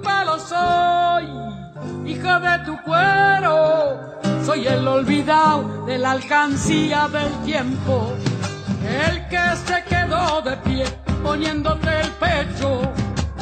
pelo soy, hija de tu cuero, soy el olvidado de la alcancía del tiempo, el que se quedó de pie poniéndote el pecho.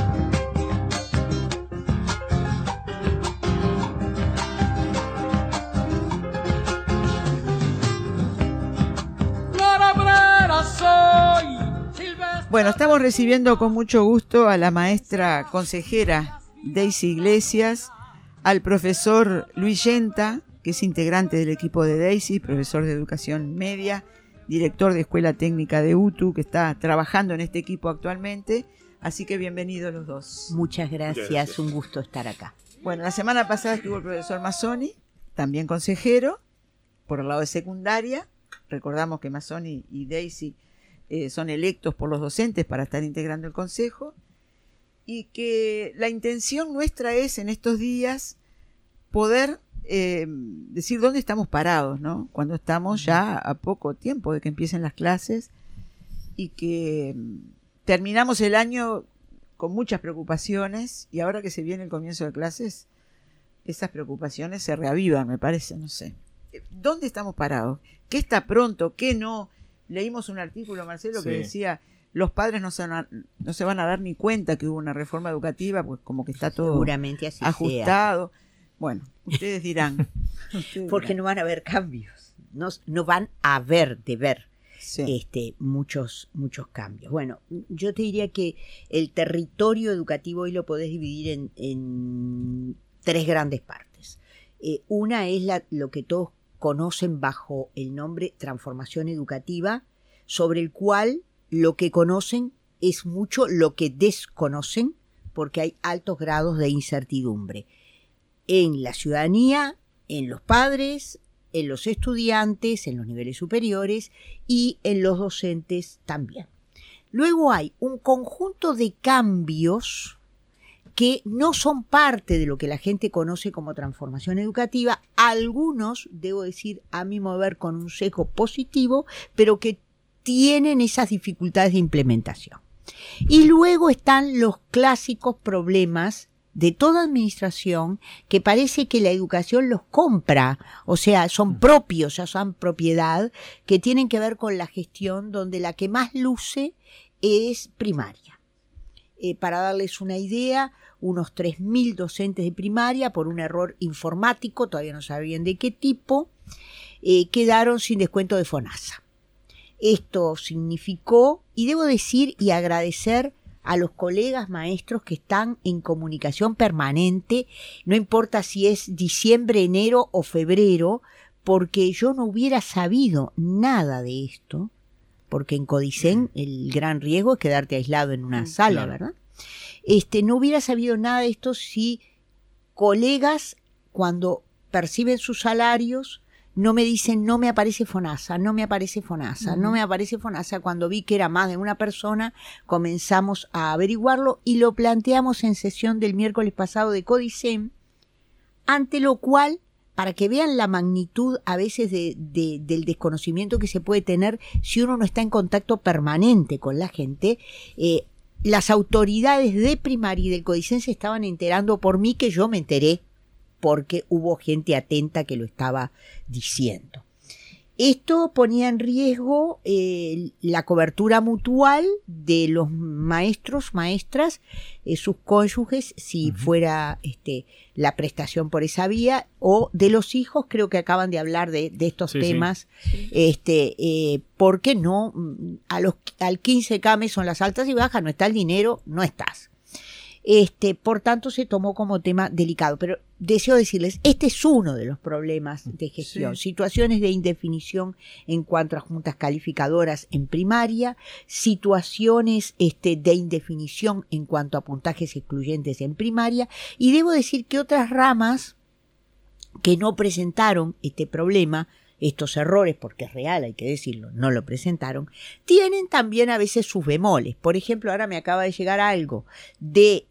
Bueno, estamos recibiendo con mucho gusto a la maestra consejera Daisy Iglesias, al profesor Luis Yenta, que es integrante del equipo de Daisy, profesor de educación media, director de Escuela Técnica de UTU, que está trabajando en este equipo actualmente. Así que bienvenidos los dos. Muchas gracias, un gusto estar acá. Bueno, la semana pasada estuvo el profesor Mazzoni, también consejero, por el lado de secundaria. Recordamos que Mazzoni y Daisy son electos por los docentes para estar integrando el consejo, y que la intención nuestra es en estos días poder decir dónde estamos parados, ¿no? Cuando estamos ya a poco tiempo de que empiecen las clases y que terminamos el año con muchas preocupaciones, y ahora que se viene el comienzo de clases, esas preocupaciones se reavivan, me parece, no sé. ¿Dónde estamos parados? ¿Qué está pronto? ¿Qué no? Leímos un artículo, Marcelo, que decía, los padres no se van a dar ni cuenta que hubo una reforma educativa, pues como que está todo seguramente así ajustado. Sea. Bueno, ustedes dirán. Porque no van a haber cambios, no van a haber de ver muchos cambios. Bueno, yo te diría que el territorio educativo hoy lo podés dividir en tres grandes partes. Una es lo que todos conocen bajo el nombre transformación educativa, sobre el cual lo que conocen es mucho lo que desconocen, porque hay altos grados de incertidumbre en la ciudadanía, en los padres, en los estudiantes, en los niveles superiores y en los docentes también. Luego hay un conjunto de cambios que no son parte de lo que la gente conoce como transformación educativa, algunos, debo decir, a mi modo de ver, con un sesgo positivo, pero que tienen esas dificultades de implementación. Y luego están los clásicos problemas de toda administración que parece que la educación los compra, o sea, son propios, ya son propiedad, que tienen que ver con la gestión, donde la que más luce es primaria. Para darles una idea, unos 3.000 docentes de primaria, por un error informático, todavía no sabían de qué tipo, quedaron sin descuento de FONASA. Esto significó, y debo decir y agradecer a los colegas maestros que están en comunicación permanente, no importa si es diciembre, enero o febrero, porque yo no hubiera sabido nada de esto, porque en Codicen el gran riesgo es quedarte aislado en una sala, ¿verdad? No hubiera sabido nada de esto si colegas, cuando perciben sus salarios, no me dicen, no me aparece FONASA, no me aparece FONASA, no me aparece FONASA. Cuando vi que era más de una persona, comenzamos a averiguarlo y lo planteamos en sesión del miércoles pasado de Codicen, ante lo cual, para que vean la magnitud a veces del desconocimiento que se puede tener si uno no está en contacto permanente con la gente, las autoridades de primaria y del Codicen se estaban enterando por mí, que yo me enteré porque hubo gente atenta que lo estaba diciendo. Esto ponía en riesgo la cobertura mutual de los maestros, maestras, sus cónyuges, si fuera la prestación por esa vía, o de los hijos. Creo que acaban de hablar de estos temas, porque no, al 15K son las altas y bajas, no está el dinero, no estás. Por tanto, se tomó como tema delicado, pero deseo decirles, este es uno de los problemas de gestión, situaciones de indefinición en cuanto a juntas calificadoras en primaria, situaciones de indefinición en cuanto a puntajes excluyentes en primaria, y debo decir que otras ramas que no presentaron este problema, estos errores, porque es real, hay que decirlo, no lo presentaron, tienen también a veces sus bemoles. Por ejemplo, ahora me acaba de llegar algo de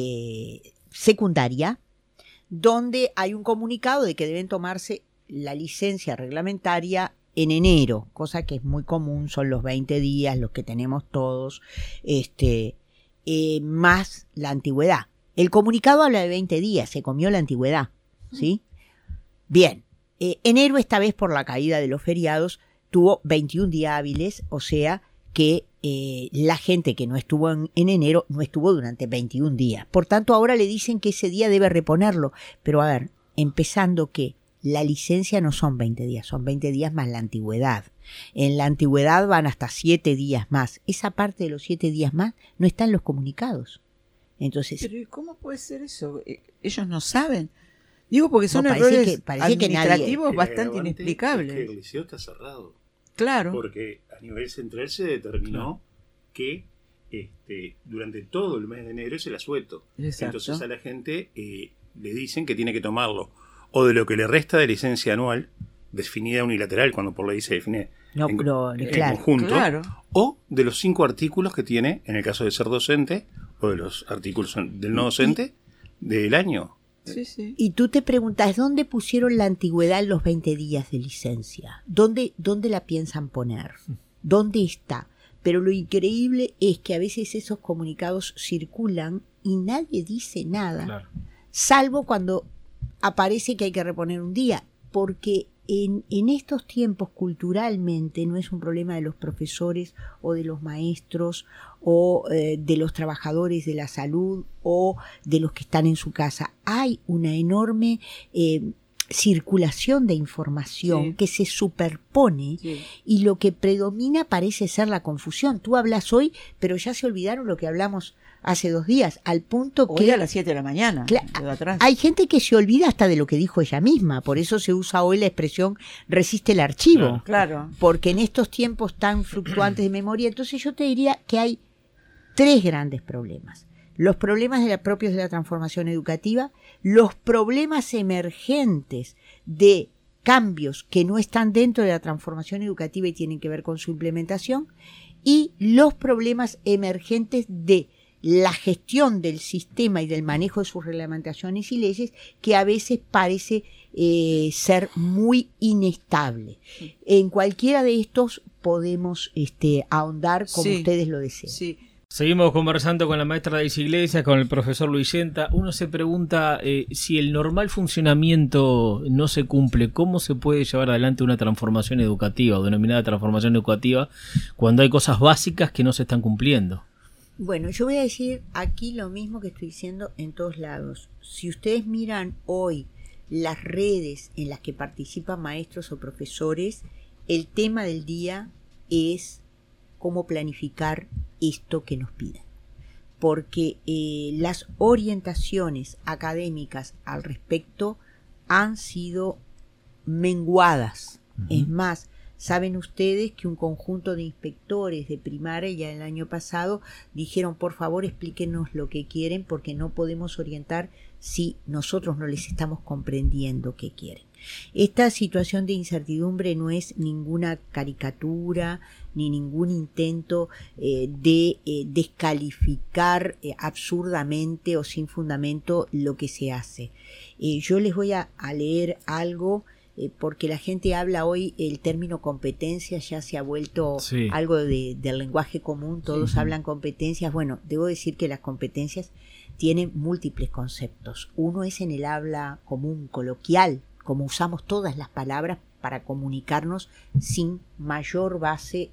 secundaria, donde hay un comunicado de que deben tomarse la licencia reglamentaria en enero, cosa que es muy común, son los 20 días, los que tenemos todos, más la antigüedad. El comunicado habla de 20 días, se comió la antigüedad, ¿sí? Bien, enero esta vez por la caída de los feriados tuvo 21 días hábiles, o sea que la gente que no estuvo en enero no estuvo durante 21 días. Por tanto, ahora le dicen que ese día debe reponerlo. Pero a ver, empezando que la licencia no son 20 días, son 20 días más la antigüedad. En la antigüedad van hasta 7 días más. Esa parte de los 7 días más no está en los comunicados. Entonces, pero ¿cómo puede ser eso? Ellos no saben. Digo, porque son no, errores parece que administrativos nadie, bastante inexplicables. Es que el liceo está cerrado. Claro. Porque a nivel central se determinó que durante todo el mes de enero es el asueto. Exacto. Entonces a la gente le dicen que tiene que tomarlo o de lo que le resta de licencia anual, definida unilateral, cuando por ley se define en conjunto, claro, o de los 5 artículos que tiene, en el caso de ser docente, o de los artículos del no docente, del año. Sí, sí. Y tú te preguntas, ¿dónde pusieron la antigüedad en los 20 días de licencia? ¿Dónde la piensan poner? ¿Dónde está? Pero lo increíble es que a veces esos comunicados circulan y nadie dice nada, claro, salvo cuando aparece que hay que reponer un día, porque en estos tiempos culturalmente no es un problema de los profesores o de los maestros o de los trabajadores de la salud o de los que están en su casa. Hay una enorme circulación de información, sí, que se superpone, sí, y lo que predomina parece ser la confusión. Tú hablas hoy, pero ya se olvidaron lo que hablamos hace 2 días, al punto que... Hoy a las 7 de la mañana. Hay gente que se olvida hasta de lo que dijo ella misma, por eso se usa hoy la expresión resiste el archivo. Claro. Porque en estos tiempos tan fluctuantes de memoria, entonces yo te diría que hay 3 grandes problemas. Los problemas propios de la transformación educativa, los problemas emergentes de cambios que no están dentro de la transformación educativa y tienen que ver con su implementación, y los problemas emergentes de la gestión del sistema y del manejo de sus reglamentaciones y leyes, que a veces parece ser muy inestable. En cualquiera de estos podemos ahondar como sí, ustedes lo deseen. Sí. Seguimos conversando con la maestra Daisy Iglesias, con el profesor Luis Yenta. Uno se pregunta si el normal funcionamiento no se cumple, ¿cómo se puede llevar adelante una transformación educativa o denominada transformación educativa cuando hay cosas básicas que no se están cumpliendo? Bueno, yo voy a decir aquí lo mismo que estoy diciendo en todos lados. Si ustedes miran hoy las redes en las que participan maestros o profesores, el tema del día es cómo planificar esto que nos piden. Porque las orientaciones académicas al respecto han sido menguadas. Uh-huh. Es más, saben ustedes que un conjunto de inspectores de primaria ya el año pasado dijeron, por favor explíquenos lo que quieren porque no podemos orientar si nosotros no les estamos comprendiendo qué quieren. Esta situación de incertidumbre no es ninguna caricatura ni ningún intento de descalificar absurdamente o sin fundamento lo que se hace. Yo les voy a leer algo porque la gente habla hoy, el término competencia ya se ha vuelto sí, algo del lenguaje común, todos sí, hablan competencias. Bueno, debo decir que las competencias tienen múltiples conceptos. Uno es en el habla común, coloquial, como usamos todas las palabras para comunicarnos sin mayor base,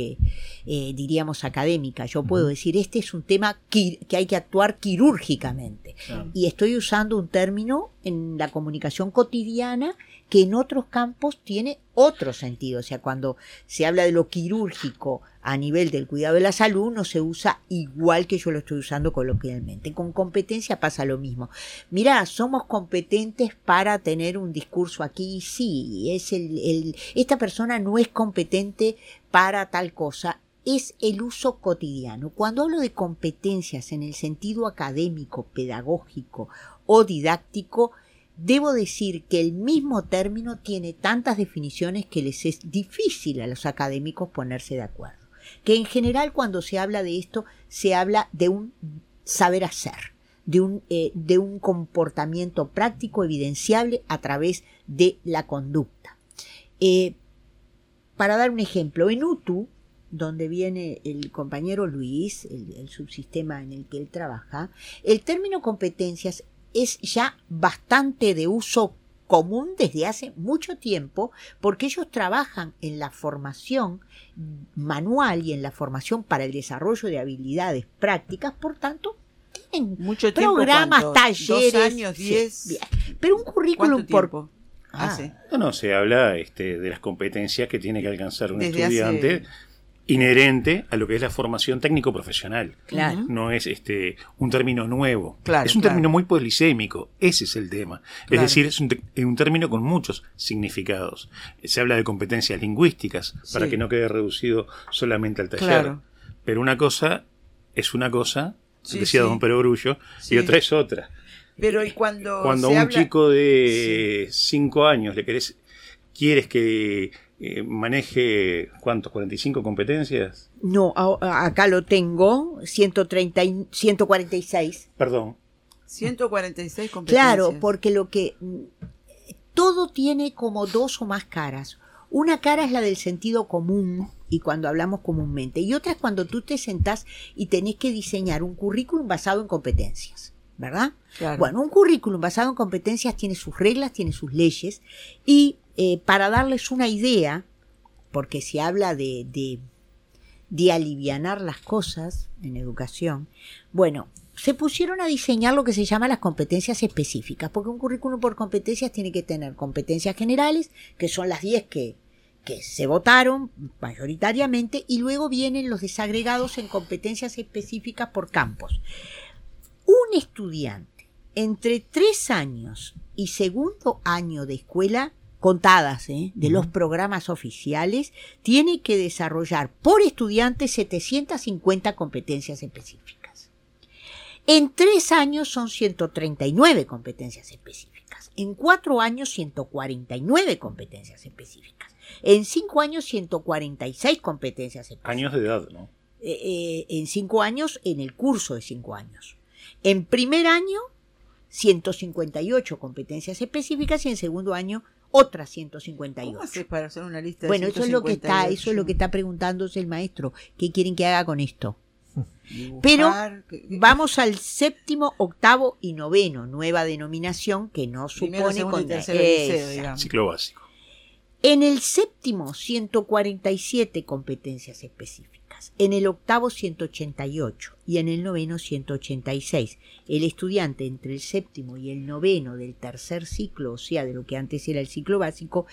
diríamos académica. Yo puedo decir, este es un tema que hay que actuar quirúrgicamente. Claro. Y estoy usando un término en la comunicación cotidiana que en otros campos tiene otro sentido. O sea, cuando se habla de lo quirúrgico a nivel del cuidado de la salud, no se usa igual que yo lo estoy usando coloquialmente. Con competencia pasa lo mismo. Mirá, somos competentes para tener un discurso aquí. Sí, esta persona no es competente para tal cosa. Es el uso cotidiano. Cuando hablo de competencias en el sentido académico, pedagógico o didáctico, debo decir que el mismo término tiene tantas definiciones que les es difícil a los académicos ponerse de acuerdo. Que en general cuando se habla de esto, se habla de un saber hacer, de un comportamiento práctico evidenciable a través de la conducta. Para dar un ejemplo, en UTU donde viene el compañero Luis, el subsistema en el que él trabaja, el término competencias es ya bastante de uso común desde hace mucho tiempo, porque ellos trabajan en la formación manual y en la formación para el desarrollo de habilidades prácticas, por tanto, tienen mucho tiempo, programas, talleres. 2 años, 10. Sí, pero un currículum por... Sí. No, se habla de las competencias que tiene que alcanzar un Desde estudiante inherente a lo que es la formación técnico-profesional. Claro. No es un término nuevo. Claro, es un término muy polisémico. Ese es el tema. Claro. Es decir, es un término con muchos significados. Se habla de competencias lingüísticas para que no quede reducido solamente al taller. Claro. Pero una cosa es una cosa, Sí, decía sí. don Perogrullo, y otra es otra. Pero y cuando a un chico de 5 años quieres que maneje, ¿cuántos? ¿45 competencias? No, acá lo tengo, 146. Perdón. 146 competencias. Claro, porque todo tiene como 2 o más caras. Una cara es la del sentido común, y cuando hablamos comúnmente, y otra es cuando tú te sentás y tenés que diseñar un currículum basado en competencias, ¿verdad? Claro. Bueno, un currículum basado en competencias tiene sus reglas, tiene sus leyes, y para darles una idea, porque se habla de alivianar las cosas en educación, bueno, se pusieron a diseñar lo que se llama las competencias específicas, porque un currículum por competencias tiene que tener competencias generales, que son las 10 que se votaron mayoritariamente, y luego vienen los desagregados en competencias específicas por campos. Un estudiante entre 3 años y segundo año de escuela, contadas de los programas oficiales, tiene que desarrollar por estudiante 750 competencias específicas. En 3 años son 139 competencias específicas. En 4 años 149 competencias específicas. En 5 años 146 competencias específicas. Años de edad, ¿no? En 5 años, en el curso de 5 años. En primer año, 158 competencias específicas, y en segundo año, otras 158. ¿Cómo haces para hacer una lista de Bueno, 158? eso es lo que está preguntándose el maestro. ¿Qué quieren que haga con esto? Dibujar, Pero vamos al 7º, 8º y 9º, nueva denominación que no primero, supone segundo y con tercero liceo, digamos. Ciclo básico. En el 7º, 147 competencias específicas. En el 8º, 188. Y en el 9º, 186. El estudiante entre el 7º y el 9º del tercer ciclo, o sea, de lo que antes era el ciclo básico,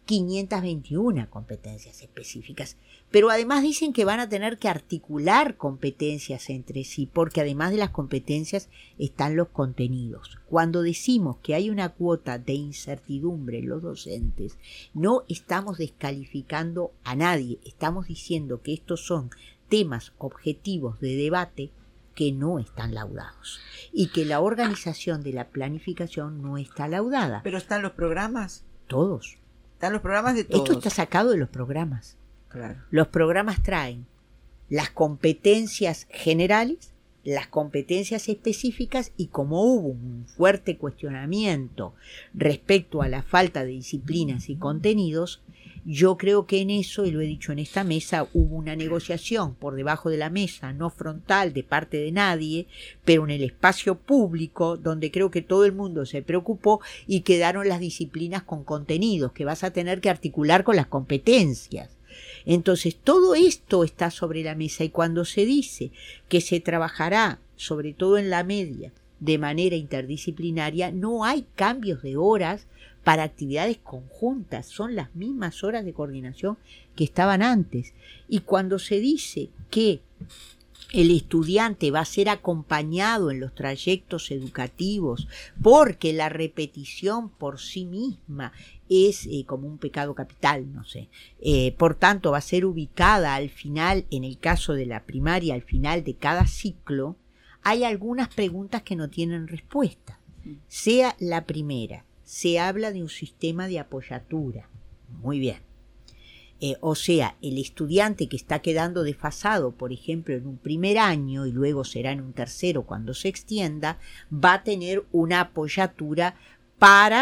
521 competencias específicas. Pero además dicen que van a tener que articular competencias entre sí, porque además de las competencias están los contenidos. Cuando decimos que hay una cuota de incertidumbre en los docentes, no estamos descalificando a nadie, estamos diciendo que estos son temas objetivos de debate que no están laudados y que la organización de la planificación no está laudada. ¿Pero están los programas? Todos. Están los programas de todos. Esto está sacado de los programas. Claro. Los programas traen las competencias generales, las competencias específicas, y como hubo un fuerte cuestionamiento respecto a la falta de disciplinas y contenidos, yo creo que en eso, y lo he dicho en esta mesa, hubo una negociación por debajo de la mesa, no frontal de parte de nadie, pero en el espacio público, donde creo que todo el mundo se preocupó, y quedaron las disciplinas con contenidos que vas a tener que articular con las competencias. Entonces, todo esto está sobre la mesa, y cuando se dice que se trabajará, sobre todo en la media, de manera interdisciplinaria, no hay cambios de horas para actividades conjuntas, son las mismas horas de coordinación que estaban antes. Y cuando se dice que el estudiante va a ser acompañado en los trayectos educativos porque la repetición por sí misma es como un pecado capital, no sé. Por tanto, va a ser ubicada al final, en el caso de la primaria, al final de cada ciclo, hay algunas preguntas que no tienen respuesta. Sea la primera, se habla de un sistema de apoyatura. Muy bien. O sea, el estudiante que está quedando desfasado, por ejemplo, en un primer año y luego será en un tercero cuando se extienda, va a tener una apoyatura para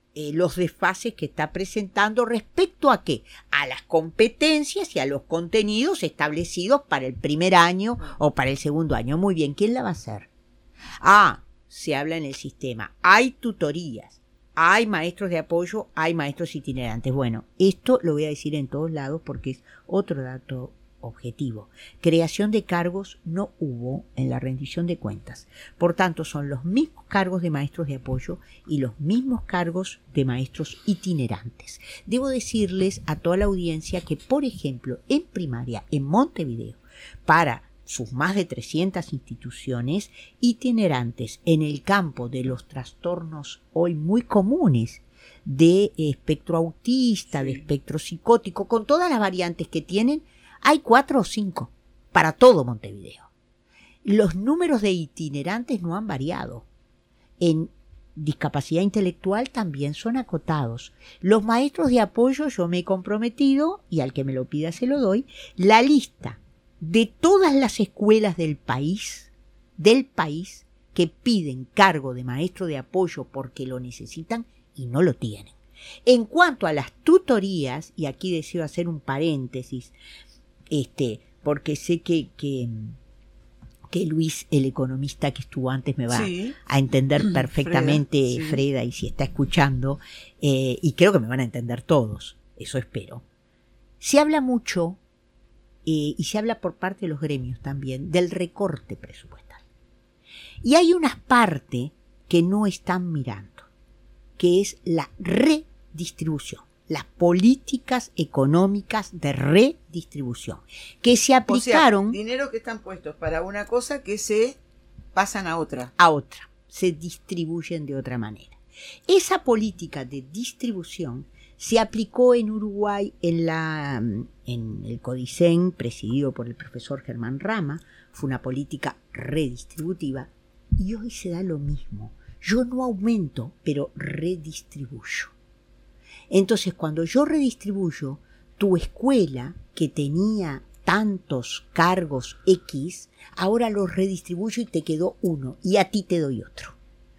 los desfases que está presentando respecto a qué, a las competencias y a los contenidos establecidos para el primer año o para el segundo año. Muy bien, ¿quién la va a hacer? Se habla en el sistema, hay tutorías, hay maestros de apoyo, hay maestros itinerantes. Bueno, esto lo voy a decir en todos lados porque es otro dato objetivo. Creación de cargos no hubo en la rendición de cuentas. Por tanto, son los mismos cargos de maestros de apoyo y los mismos cargos de maestros itinerantes. Debo decirles a toda la audiencia que, por ejemplo, en primaria, en Montevideo, para sus más de 300 instituciones itinerantes en el campo de los trastornos hoy muy comunes de espectro autista, de espectro psicótico, con todas las variantes que tienen, hay 4 o 5 para todo Montevideo. Los números de itinerantes no han variado. En discapacidad intelectual también son acotados. Los maestros de apoyo, yo me he comprometido, y al que me lo pida se lo doy, la lista de todas las escuelas del país que piden cargo de maestro de apoyo porque lo necesitan y no lo tienen. En cuanto a las tutorías, y aquí deseo hacer un paréntesis, porque sé que Luis, el economista que estuvo antes, me va a entender perfectamente, Freda, y si está escuchando, y creo que me van a entender todos, eso espero. Se habla mucho, y se habla por parte de los gremios también, del recorte presupuestal. Y hay una parte que no están mirando, que es la redistribución. Las políticas económicas de redistribución que se aplicaron. O sea, dinero que están puestos para una cosa que se pasan a otra. Se distribuyen de otra manera. Esa política de distribución se aplicó en Uruguay en el Codicen, presidido por el profesor Germán Rama. Fue una política redistributiva y hoy se da lo mismo. Yo no aumento, pero redistribuyo. Entonces, cuando yo redistribuyo, tu escuela, que tenía tantos cargos X, ahora los redistribuyo y te quedó uno, y a ti te doy otro.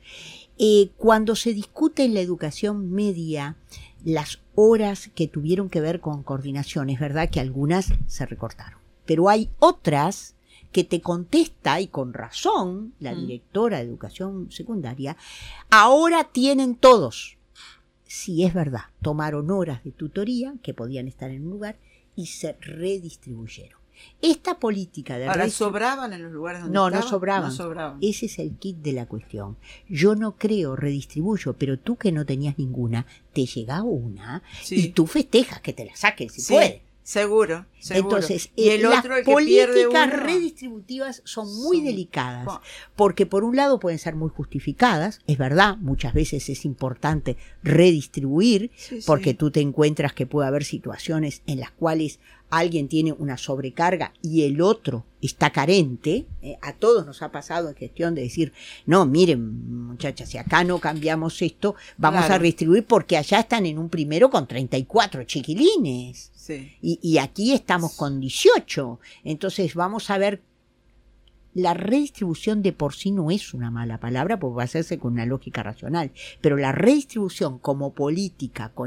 Cuando se discute en la educación media las horas que tuvieron que ver con coordinación, es verdad que algunas se recortaron, pero hay otras que te contesta, y con razón, la directora de educación secundaria, ahora tienen todos. Sí, es verdad, tomaron horas de tutoría que podían estar en un lugar y se redistribuyeron. Esta política de ¿Ahora sobraban en los lugares donde no, estaban? No sobraban. Ese es el kit de la cuestión. Yo no creo, redistribuyo, pero tú que no tenías ninguna, te llega una y tú festejas que te la saquen si puedes. Seguro. Entonces, y el las otro, el que políticas redistributivas son muy delicadas, porque por un lado pueden ser muy justificadas, es verdad, muchas veces es importante redistribuir, porque tú te encuentras que puede haber situaciones en las cuales alguien tiene una sobrecarga y el otro está carente. A todos nos ha pasado en gestión de decir, no, miren muchachas, si acá no cambiamos esto, vamos a redistribuir porque allá están en un primero con 34 chiquilines. Y aquí estamos con 18. Entonces vamos a ver, la redistribución de por sí no es una mala palabra porque va a hacerse con una lógica racional, pero la redistribución como política con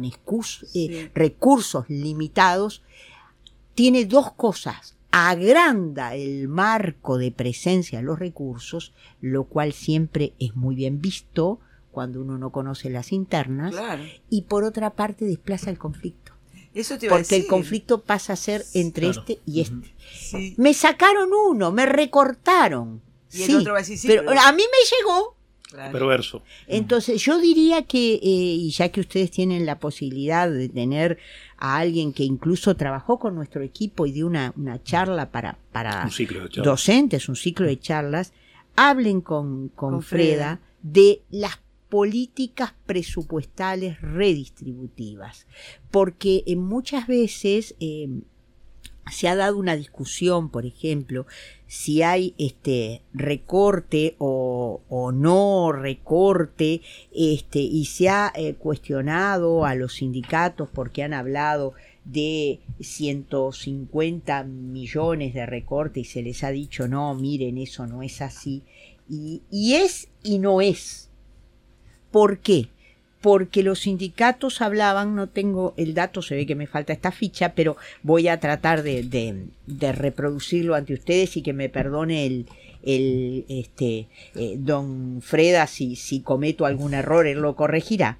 recursos limitados tiene dos cosas: agranda el marco de presencia de los recursos, lo cual siempre es muy bien visto cuando uno no conoce las internas, y por otra parte desplaza el conflicto. Eso te iba a decir. El conflicto pasa a ser entre este y este. Me sacaron uno, me recortaron. Y el otro va a decir, pero a mí me llegó. Perverso. Entonces yo diría que, y ya que ustedes tienen la posibilidad de tener a alguien que incluso trabajó con nuestro equipo y dio una charla para un ciclo de charlas. Docentes, un ciclo de charlas, hablen con Freda de las políticas presupuestales redistributivas, porque muchas veces se ha dado una discusión, por ejemplo, si hay recorte o no recorte, y se ha cuestionado a los sindicatos porque han hablado de 150 millones de recorte y se les ha dicho, no, miren, eso no es así, y es y no es. ¿Por qué? porque los sindicatos hablaban, no tengo el dato, se ve que me falta esta ficha, pero voy a tratar de reproducirlo ante ustedes y que me perdone don Freda si cometo algún error, él lo corregirá.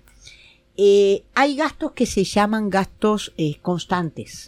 Hay gastos que se llaman gastos constantes,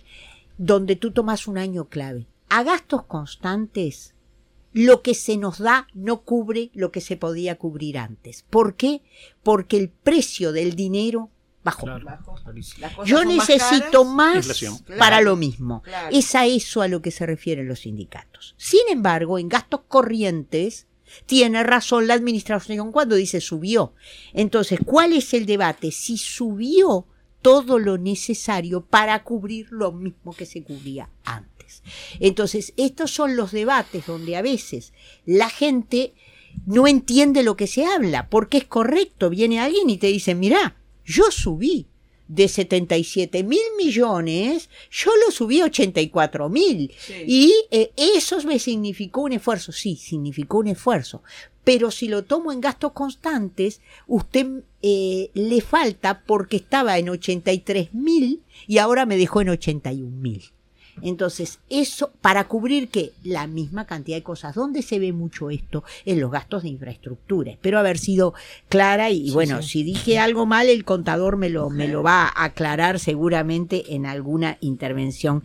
donde tú tomas un año clave. A gastos constantes, lo que se nos da no cubre lo que se podía cubrir antes. ¿Por qué? Porque el precio del dinero bajó. Claro. Yo necesito más para lo mismo. Claro. Es a eso a lo que se refieren los sindicatos. Sin embargo, en gastos corrientes tiene razón la administración cuando dice subió. Entonces, ¿cuál es el debate? Si subió todo lo necesario para cubrir lo mismo que se cubría antes. Entonces, estos son los debates donde a veces la gente no entiende lo que se habla, porque es correcto. Viene alguien y te dice, mirá, yo subí de 77.000 millones, yo lo subí a 84.000. Sí. Y eso me significó un esfuerzo. Sí, significó un esfuerzo. Pero si lo tomo en gastos constantes, usted le falta porque estaba en 83.000 y ahora me dejó en 81.000. Entonces, eso para cubrir que la misma cantidad de cosas. ¿Dónde se ve mucho esto? En los gastos de infraestructura. Espero haber sido clara y bueno, si dije algo mal, el contador me lo va a aclarar seguramente en alguna intervención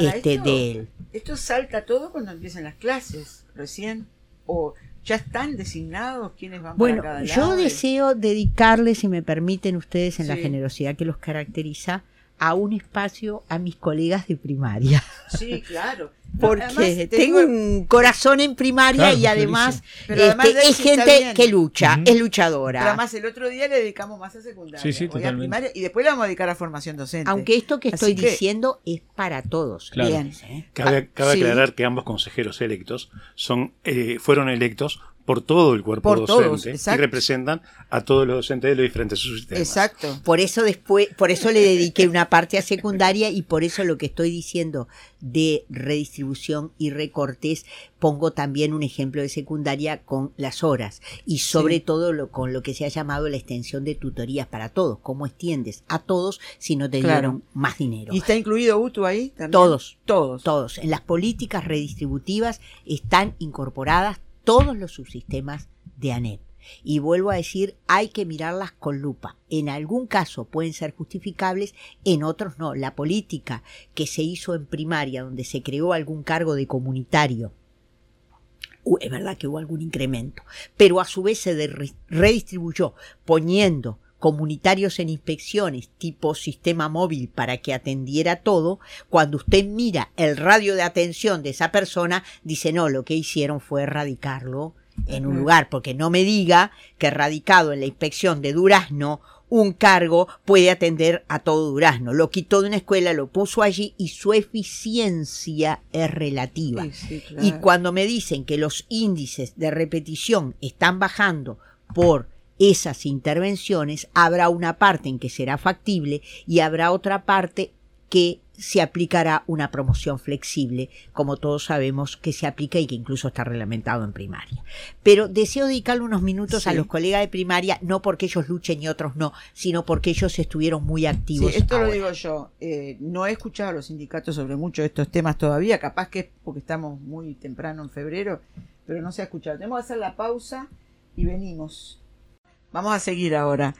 de él. ¿Esto salta todo cuando empiezan las clases recién? ¿O ya están designados quiénes van para cada lado? Yo deseo dedicarles, si me permiten ustedes, en la generosidad que los caracteriza, a un espacio a mis colegas de primaria. Sí, claro. Porque además, tengo un corazón en primaria y además, es gente que lucha, es luchadora. Pero además el otro día le dedicamos más a secundaria, sí, a primaria, y después le vamos a dedicar a formación docente. Aunque esto que estoy diciendo es para todos. Claro. Bien, Cabe aclarar que ambos consejeros electos fueron electos por todo el cuerpo docente y representan a todos los docentes de los diferentes subsistemas. Exacto. Por eso le dediqué una parte a secundaria y por eso lo que estoy diciendo de redistribución y recortes, pongo también un ejemplo de secundaria con las horas y sobre todo con lo que se ha llamado la extensión de tutorías para todos. ¿Cómo extiendes a todos si no te dieron más dinero? ¿Y está incluido UTU ahí también? Todos. En las políticas redistributivas están incorporadas todos los subsistemas de ANEP. Y vuelvo a decir, hay que mirarlas con lupa. En algún caso pueden ser justificables, en otros no. La política que se hizo en primaria, donde se creó algún cargo de comunitario, es verdad que hubo algún incremento, pero a su vez se redistribuyó poniendo comunitarios en inspecciones tipo sistema móvil para que atendiera todo. Cuando usted mira el radio de atención de esa persona, dice no, lo que hicieron fue erradicarlo en un lugar, porque no me diga que radicado en la inspección de Durazno un cargo puede atender a todo Durazno. Lo quitó de una escuela, lo puso allí y su eficiencia es relativa. Sí, claro. Y cuando me dicen que los índices de repetición están bajando por esas intervenciones, habrá una parte en que será factible y habrá otra parte que se aplicará una promoción flexible, como todos sabemos que se aplica y que incluso está reglamentado en primaria. Pero deseo dedicarle unos minutos a los colegas de primaria, no porque ellos luchen y otros no, sino porque ellos estuvieron muy activos. Sí, esto ahora lo digo yo, no he escuchado a los sindicatos sobre muchos de estos temas todavía, capaz que es porque estamos muy temprano en febrero, pero no se ha escuchado. Tenemos que hacer la pausa y venimos. Vamos a seguir ahora,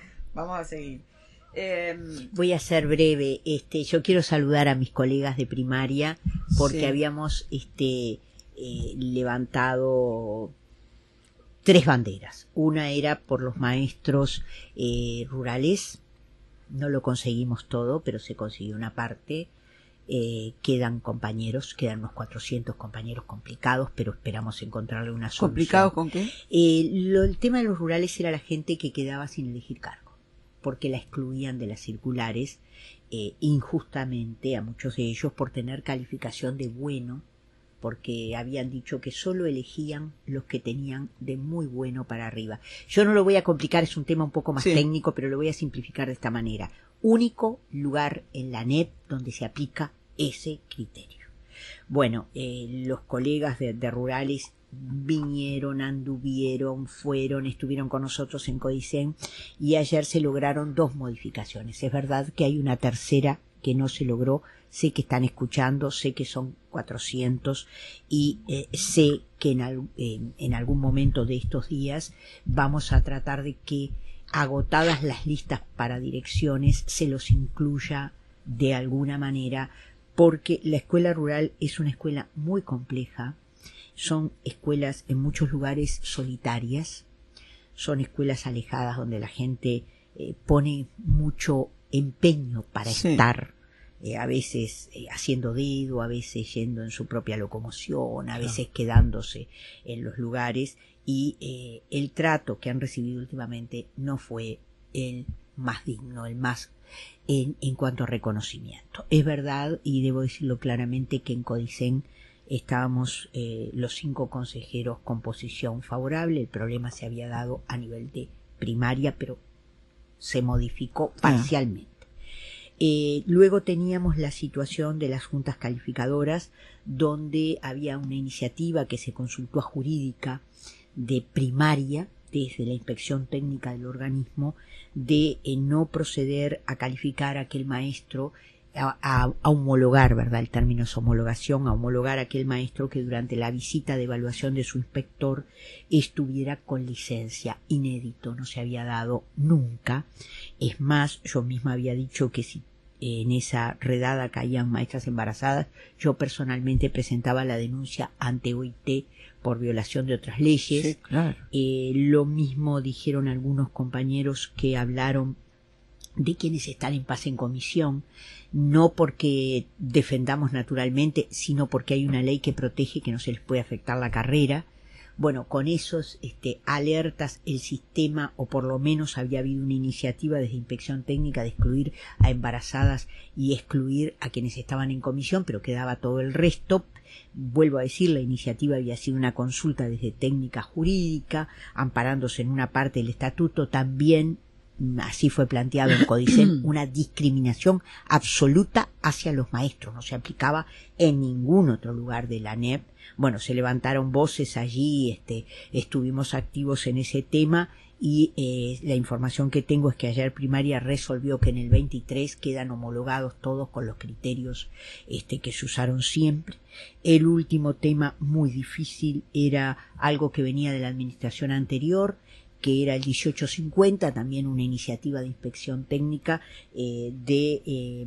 Voy a ser breve. Yo quiero saludar a mis colegas de primaria porque habíamos levantado 3 banderas. Una era por los maestros rurales, no lo conseguimos todo, pero se consiguió una parte. Quedan unos 400 compañeros complicados, pero esperamos encontrarle una solución. ¿Complicados con qué? El tema de los rurales era la gente que quedaba sin elegir cargo, porque la excluían de las circulares injustamente a muchos de ellos por tener calificación de bueno, porque habían dicho que solo elegían los que tenían de muy bueno para arriba. Yo no lo voy a complicar, es un tema un poco más técnico, pero lo voy a simplificar de esta manera. Único lugar en la ANEP donde se aplica ese criterio. Bueno, los colegas de rurales vinieron, anduvieron, fueron, estuvieron con nosotros en Codicen, y ayer se lograron 2 modificaciones. Es verdad que hay una tercera que no se logró. Sé que están escuchando, sé que son 400 y sé que en algún momento de estos días vamos a tratar de que, agotadas las listas para direcciones, se los incluya de alguna manera, porque la escuela rural es una escuela muy compleja. Son escuelas en muchos lugares solitarias, son escuelas alejadas donde la gente pone mucho empeño para estar, a veces haciendo dedo, a veces yendo en su propia locomoción, a veces quedándose en los lugares, y el trato que han recibido últimamente no fue el más digno, el más en cuanto a reconocimiento. Es verdad, y debo decirlo claramente, que en Codicen estábamos los 5 consejeros con posición favorable. El problema se había dado a nivel de primaria, pero se modificó parcialmente. Luego teníamos la situación de las juntas calificadoras, donde había una iniciativa que se consultó a jurídica de primaria desde la inspección técnica del organismo, de no proceder a calificar a aquel maestro, a homologar, ¿verdad? El término es homologación, a homologar a aquel maestro que durante la visita de evaluación de su inspector estuviera con licencia. Inédito, no se había dado nunca. Es más, yo misma había dicho que si en esa redada caían maestras embarazadas, yo personalmente presentaba la denuncia ante OIT por violación de otras leyes. Sí, claro. Lo mismo dijeron algunos compañeros que hablaron de quienes están en paz en comisión, no porque defendamos naturalmente, sino porque hay una ley que protege que no se les puede afectar la carrera. Bueno, con esos alertas, el sistema, o por lo menos había habido una iniciativa desde Inspección Técnica de excluir a embarazadas y excluir a quienes estaban en comisión, pero quedaba todo el resto. Vuelvo a decir, la iniciativa había sido una consulta desde técnica jurídica, amparándose en una parte del estatuto. También así fue planteado en Codicen, una discriminación absoluta hacia los maestros, no se aplicaba en ningún otro lugar de la ANEP. Bueno, se levantaron voces allí, estuvimos activos en ese tema, y la información que tengo es que ayer primaria resolvió que en el 23 quedan homologados todos con los criterios que se usaron siempre. El último tema muy difícil era algo que venía de la administración anterior, que era el 1850, también una iniciativa de inspección técnica de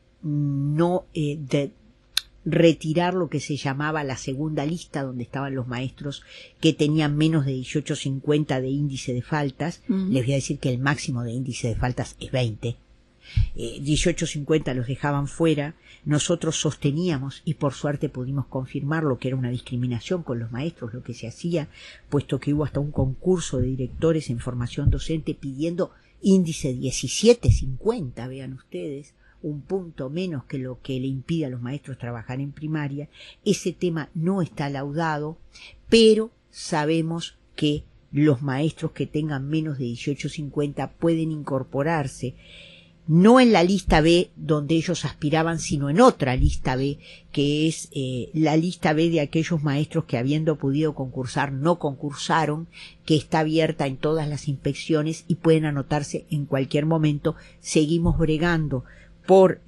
retirar lo que se llamaba la segunda lista, donde estaban los maestros que tenían menos de 1850 de índice de faltas. Les voy a decir que el máximo de índice de faltas es 20. 1850 los dejaban fuera. Nosotros sosteníamos, y por suerte pudimos confirmar, lo que era una discriminación con los maestros, lo que se hacía, puesto que hubo hasta un concurso de directores en formación docente pidiendo índice 1750, vean ustedes, un punto menos que lo que le impide a los maestros trabajar en primaria. Ese tema no está laudado, pero sabemos que los maestros que tengan menos de 1850 pueden incorporarse, no en la lista B donde ellos aspiraban, sino en otra lista B, que es la lista B de aquellos maestros que, habiendo podido concursar, no concursaron, que está abierta en todas las inspecciones y pueden anotarse en cualquier momento. Seguimos bregando por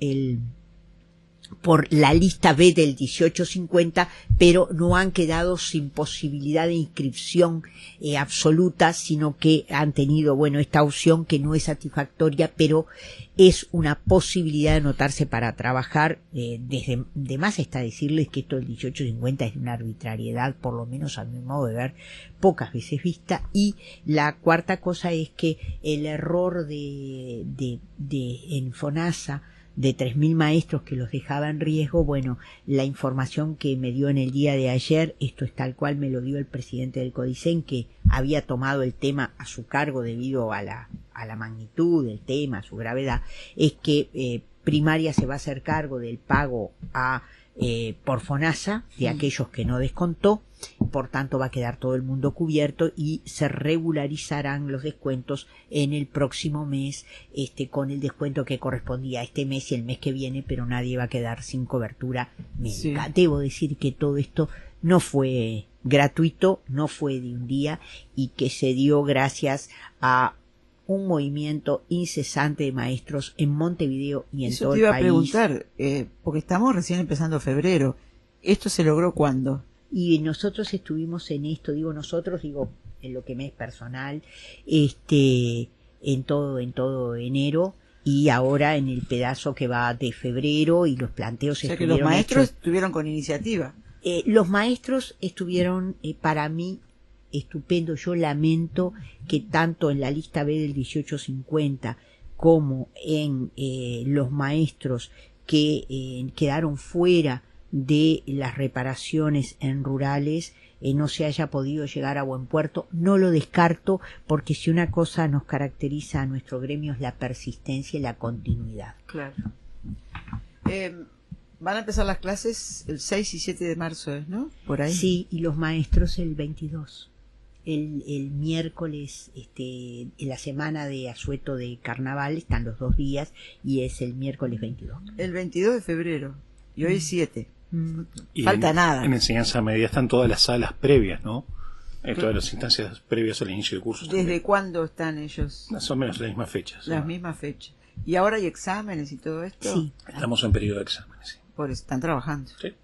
la lista B del 1850, pero no han quedado sin posibilidad de inscripción absoluta, sino que han tenido, esta opción que no es satisfactoria, pero es una posibilidad de anotarse para trabajar. De más está decirles que esto del 1850 es de una arbitrariedad, por lo menos a mi modo de ver, pocas veces vista. Y la cuarta cosa es que el error en FONASA de 3.000 maestros que los dejaba en riesgo, la información que me dio en el día de ayer, esto es tal cual me lo dio el presidente del Codicen, que había tomado el tema a su cargo debido a la magnitud del tema, a su gravedad, es que primaria se va a hacer cargo del pago por FONASA de aquellos que no descontó. Por tanto, va a quedar todo el mundo cubierto y se regularizarán los descuentos en el próximo mes, con el descuento que correspondía a este mes y el mes que viene, pero nadie va a quedar sin cobertura médica. Sí. Debo decir que todo esto no fue gratuito, no fue de un día y que se dio gracias a un movimiento incesante de maestros en Montevideo y en todo el país. Eso te iba a preguntar, porque estamos recién empezando febrero. ¿Esto se logró cuándo? Y nosotros estuvimos en esto, digo en lo que me es personal, en todo enero y ahora en el pedazo que va de febrero y los planteos estuvieron que los maestros estuvieron con iniciativa. Los maestros estuvieron para mí estupendo. Yo lamento que tanto en la lista B del 1850 como en los maestros que quedaron fuera de las reparaciones en rurales no se haya podido llegar a buen puerto. No lo descarto, porque si una cosa nos caracteriza a nuestro gremio es la persistencia y la continuidad. Claro. Van a empezar las clases el 6 y 7 de marzo, ¿no? Por ahí. Sí, y los maestros el 22. El miércoles, en la semana de asueto de carnaval, están los 2 días, y es el miércoles 22. El 22 de febrero, y hoy es 7. Falta nada. En enseñanza media están todas las salas previas, ¿no? Todas las instancias previas al inicio del curso. ¿Desde también cuándo están ellos? Más o menos las mismas fechas. Las mismas fechas. ¿Y ahora hay exámenes y todo esto? Sí. Estamos en periodo de exámenes, sí. Por eso están trabajando. Sí.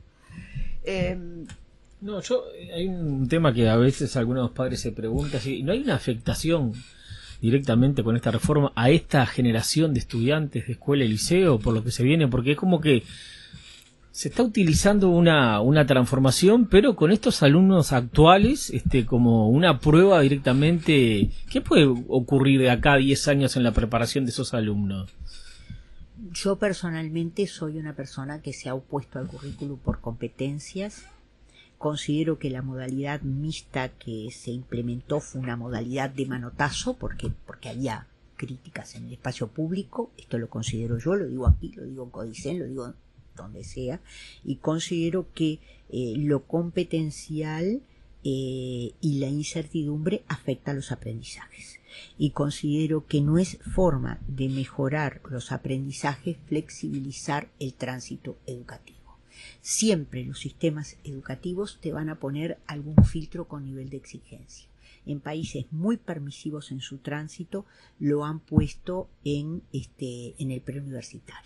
No, hay un tema que a veces algunos padres se preguntan, si no hay una afectación directamente con esta reforma a esta generación de estudiantes de escuela y liceo por lo que se viene, porque es como que se está utilizando una transformación, pero con estos alumnos actuales como una prueba directamente. ¿Qué puede ocurrir de acá a 10 años en la preparación de esos alumnos? Yo personalmente soy una persona que se ha opuesto al currículum por competencias. Considero que la modalidad mixta que se implementó fue una modalidad de manotazo porque había críticas en el espacio público. Esto lo considero yo, lo digo aquí, lo digo en Codicen, lo digo donde sea, y considero que lo competencial y la incertidumbre afecta a los aprendizajes, y considero que no es forma de mejorar los aprendizajes flexibilizar el tránsito educativo. Siempre los sistemas educativos te van a poner algún filtro con nivel de exigencia. En países muy permisivos en su tránsito lo han puesto en el preuniversitario.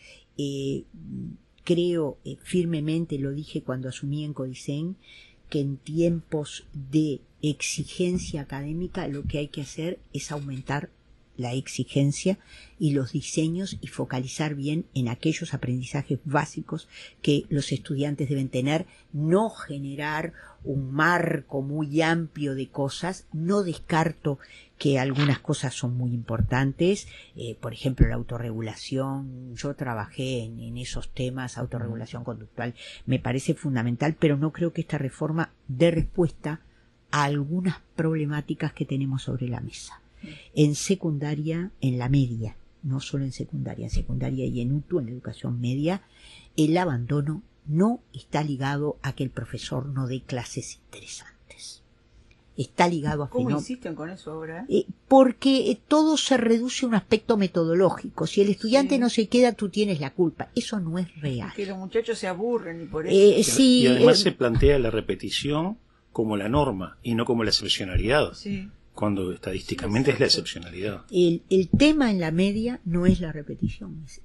Creo firmemente, lo dije cuando asumí en Codicen, que en tiempos de exigencia académica lo que hay que hacer es aumentar la exigencia y los diseños y focalizar bien en aquellos aprendizajes básicos que los estudiantes deben tener, no generar un marco muy amplio de cosas. No descarto que algunas cosas son muy importantes, por ejemplo la autorregulación. Yo trabajé en esos temas, autorregulación conductual, me parece fundamental, pero no creo que esta reforma dé respuesta a algunas problemáticas que tenemos sobre la mesa. En secundaria, en la media, no solo en secundaria y en UTU, en la educación media, el abandono no está ligado a que el profesor no dé clases interesantes. Está ligado a ¿Cómo insisten con eso ahora? Porque todo se reduce a un aspecto metodológico. Si el estudiante no se queda, tú tienes la culpa. Eso no es real. Es que los muchachos se aburren y por eso. Y además se plantea la repetición como la norma y no como la excepcionalidad. Sí. Cuando estadísticamente es la excepcionalidad. El tema en la media no es la repetición, es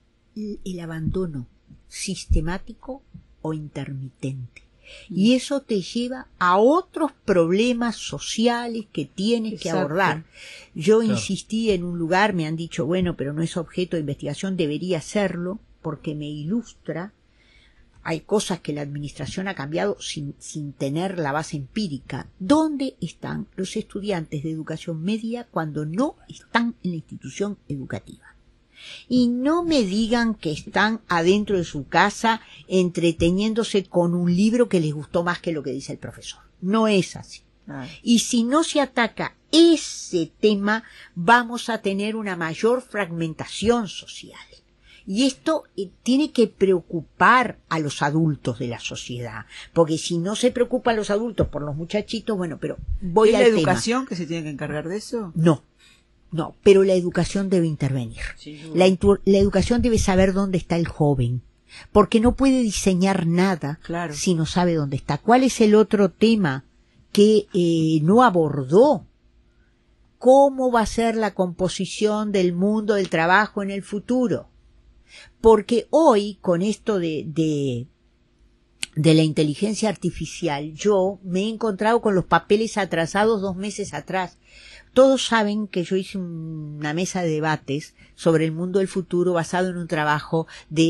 el abandono sistemático o intermitente. Y eso te lleva a otros problemas sociales que tienes que abordar. Yo insistí en un lugar, me han dicho, bueno, pero no es objeto de investigación, debería serlo, porque me ilustra. Hay cosas que la administración ha cambiado sin tener la base empírica. ¿Dónde están los estudiantes de educación media cuando no están en la institución educativa? Y no me digan que están adentro de su casa entreteniéndose con un libro que les gustó más que lo que dice el profesor. No es así. Y si no se ataca ese tema, vamos a tener una mayor fragmentación social. Y esto tiene que preocupar a los adultos de la sociedad, porque si no se preocupan los adultos por los muchachitos, bueno, pero voy al tema. ¿Es la educación que se tiene que encargar de eso? No, pero la educación debe intervenir. La educación debe saber dónde está el joven, porque no puede diseñar nada si no sabe dónde está. ¿Cuál es el otro tema que no abordó? ¿Cómo va a ser la composición del mundo del trabajo en el futuro? Porque hoy, con esto de la inteligencia artificial, yo me he encontrado con los papeles atrasados 2 meses atrás. Todos saben que yo hice una mesa de debates sobre el mundo del futuro basado en un trabajo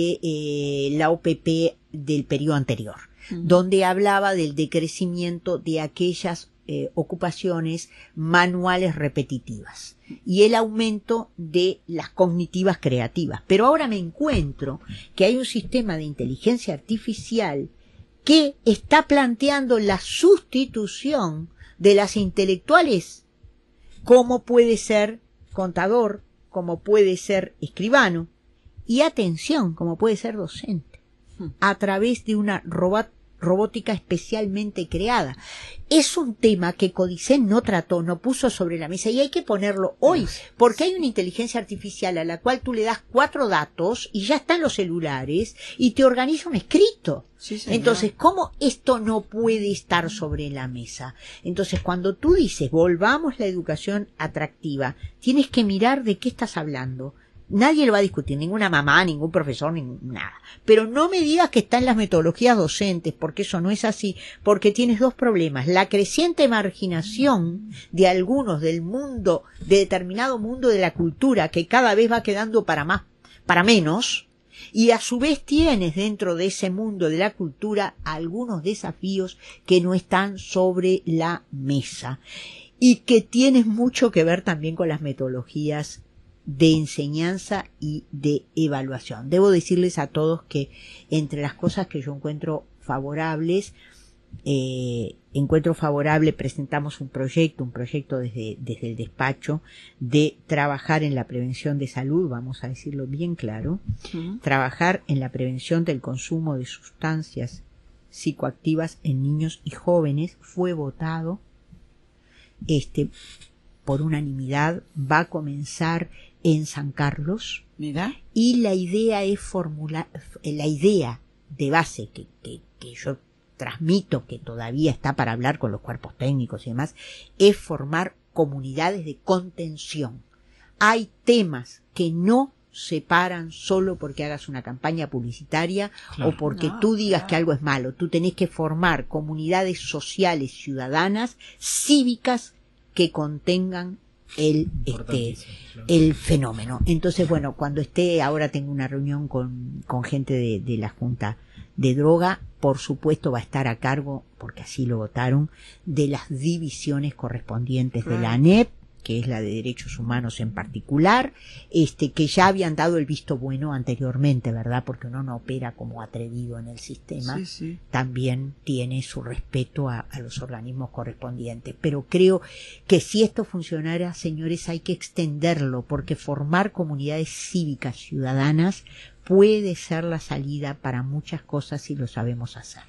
de la OPP del periodo anterior, donde hablaba del decrecimiento de aquellas ocupaciones manuales repetitivas y el aumento de las cognitivas creativas. Pero ahora me encuentro que hay un sistema de inteligencia artificial que está planteando la sustitución de las intelectuales, como puede ser contador, como puede ser escribano, y atención, como puede ser docente, a través de una robótica especialmente creada. Es un tema que Codicen no trató, no puso sobre la mesa, y hay que ponerlo hoy, porque hay una inteligencia artificial a la cual tú le das 4 datos y ya está en los celulares y te organiza un escrito. Sí, entonces, ¿cómo esto no puede estar sobre la mesa? Entonces, cuando tú dices volvamos la educación atractiva, tienes que mirar de qué estás hablando. Nadie lo va a discutir, ninguna mamá, ningún profesor, nada. Pero no me digas que está en las metodologías docentes, porque eso no es así, porque tienes 2 problemas. La creciente marginación de algunos del mundo, de determinado mundo de la cultura, que cada vez va quedando para menos, y a su vez tienes dentro de ese mundo de la cultura algunos desafíos que no están sobre la mesa, y que tienes mucho que ver también con las metodologías de enseñanza y de evaluación. Debo decirles a todos que entre las cosas que yo encuentro favorables, presentamos un proyecto desde el despacho de trabajar en la prevención de salud, vamos a decirlo bien claro, trabajar en la prevención del consumo de sustancias psicoactivas en niños y jóvenes. Fue votado por unanimidad, va a comenzar en San Carlos. Mira. Y la idea es la idea de base que yo transmito, que todavía está para hablar con los cuerpos técnicos y demás, es formar comunidades de contención. Hay temas que no se paran solo porque hagas una campaña publicitaria o porque tú digas que algo es malo. Tú tenés que formar comunidades sociales, ciudadanas, cívicas, que contengan el fenómeno. Entonces, bueno, cuando ahora tengo una reunión con gente de la Junta de Droga, por supuesto va a estar a cargo, porque así lo votaron, de las divisiones correspondientes de la ANEP, que es la de Derechos Humanos en particular, que ya habían dado el visto bueno anteriormente, ¿verdad? Porque uno no opera como atrevido en el sistema, también tiene su respeto a los organismos correspondientes. Pero creo que si esto funcionara, señores, hay que extenderlo, porque formar comunidades cívicas ciudadanas puede ser la salida para muchas cosas si lo sabemos hacer.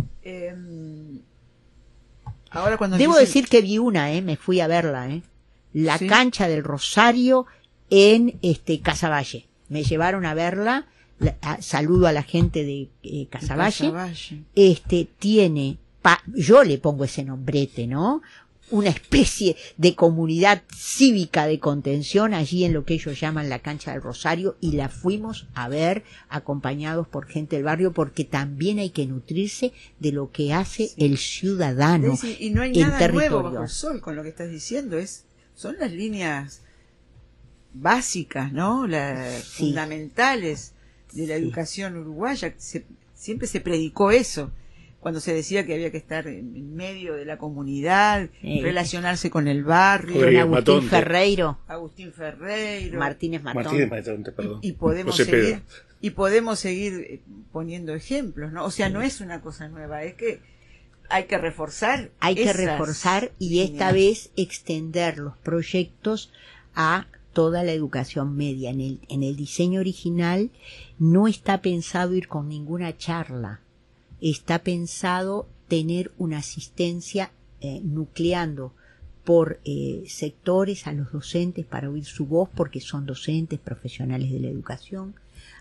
Ahora cuando Debo decir que vi me fui a verla, la cancha del Rosario en Casaballe. Me llevaron a verla, saludo a la gente de Casaballe. Tiene, yo le pongo ese nombrete, ¿no? Una especie de comunidad cívica de contención allí en lo que ellos llaman la cancha del Rosario, y la fuimos a ver acompañados por gente del barrio, porque también hay que nutrirse de lo que hace el ciudadano. Y no hay nada nuevo bajo el sol con lo que estás diciendo, son las líneas básicas, ¿no? Las fundamentales de la educación uruguaya. Siempre se predicó eso, cuando se decía que había que estar en medio de la comunidad, relacionarse con el barrio. Con Agustín Ferreiro, Martínez Matonte, perdón. Y podemos seguir poniendo ejemplos, ¿no? O sea, no es una cosa nueva, es que hay que reforzar y líneas. Esta vez extender los proyectos a toda la educación media. En el diseño original no está pensado ir con ninguna charla, está pensado tener una asistencia nucleando por sectores a los docentes para oír su voz, porque son docentes profesionales de la educación,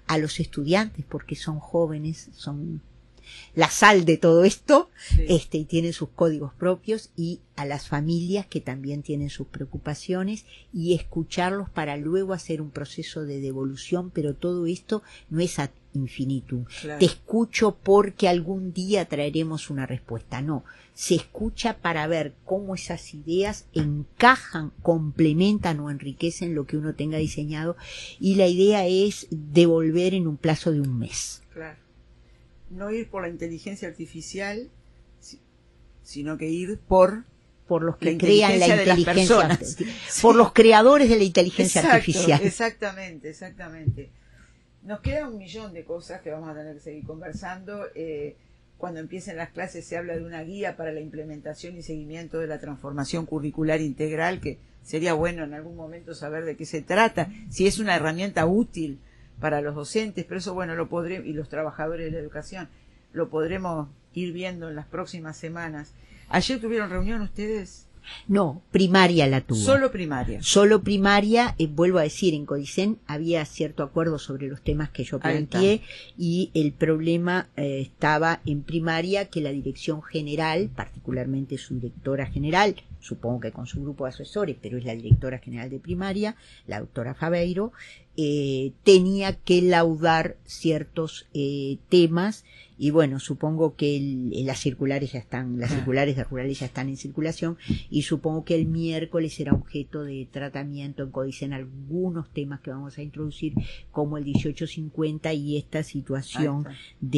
a los estudiantes, porque son jóvenes, son la sal de todo esto, y tienen sus códigos propios, y a las familias que también tienen sus preocupaciones, y escucharlos para luego hacer un proceso de devolución, pero todo esto no es ad infinitum. Claro. Te escucho porque algún día traeremos una respuesta. No, se escucha para ver cómo esas ideas encajan, complementan o enriquecen lo que uno tenga diseñado, y la idea es devolver en un plazo de un mes. Claro. No ir por la inteligencia artificial, sino que ir por los que crean la inteligencia, por los creadores de la inteligencia artificial. Exactamente. Nos queda 1.000.000 de cosas que vamos a tener que seguir conversando. Cuando empiecen las clases se habla de una guía para la implementación y seguimiento de la transformación curricular integral, que sería bueno en algún momento saber de qué se trata, si es una herramienta útil para los docentes, pero eso lo podremos, y los trabajadores de la educación, lo podremos ir viendo en las próximas semanas. ¿Ayer tuvieron reunión ustedes? No, primaria la tuvo. Solo primaria. Solo primaria, vuelvo a decir, en Codicen había cierto acuerdo sobre los temas que yo planteé, y el problema estaba en primaria, que la dirección general, particularmente su directora general, supongo que con su grupo de asesores, pero es la directora general de primaria, la doctora Fabeiro, tenía que laudar ciertos temas, y supongo que las circulares ya están, las circulares de rurales ya están en circulación, y supongo que el miércoles será objeto de tratamiento en Codicen algunos temas que vamos a introducir, como el 1850 y esta situación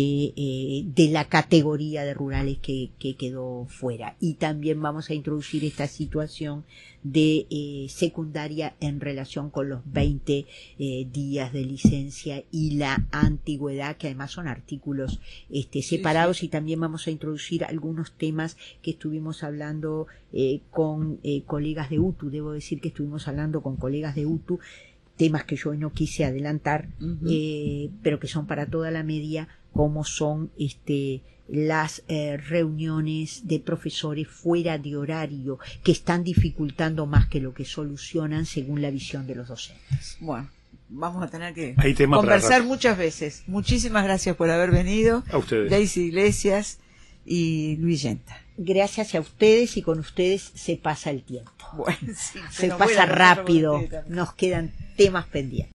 de la categoría de rurales que quedó fuera. Y también vamos a introducir esta situación de secundaria en relación con los 20 días de licencia y la antigüedad, que además son artículos separados. Y también vamos a introducir algunos temas que estuvimos hablando con colegas de UTU. Debo decir que estuvimos hablando con colegas de UTU, temas que yo no quise adelantar, pero que son para toda la media, como son las reuniones de profesores fuera de horario, que están dificultando más que lo que solucionan, según la visión de los docentes. Bueno, vamos a tener que conversar muchas veces. Muchísimas gracias por haber venido. A ustedes. Daisy Iglesias y Luisenta. Gracias a ustedes, y con ustedes se pasa el tiempo. Bueno, sí, se pasa rápido, nos quedan temas pendientes.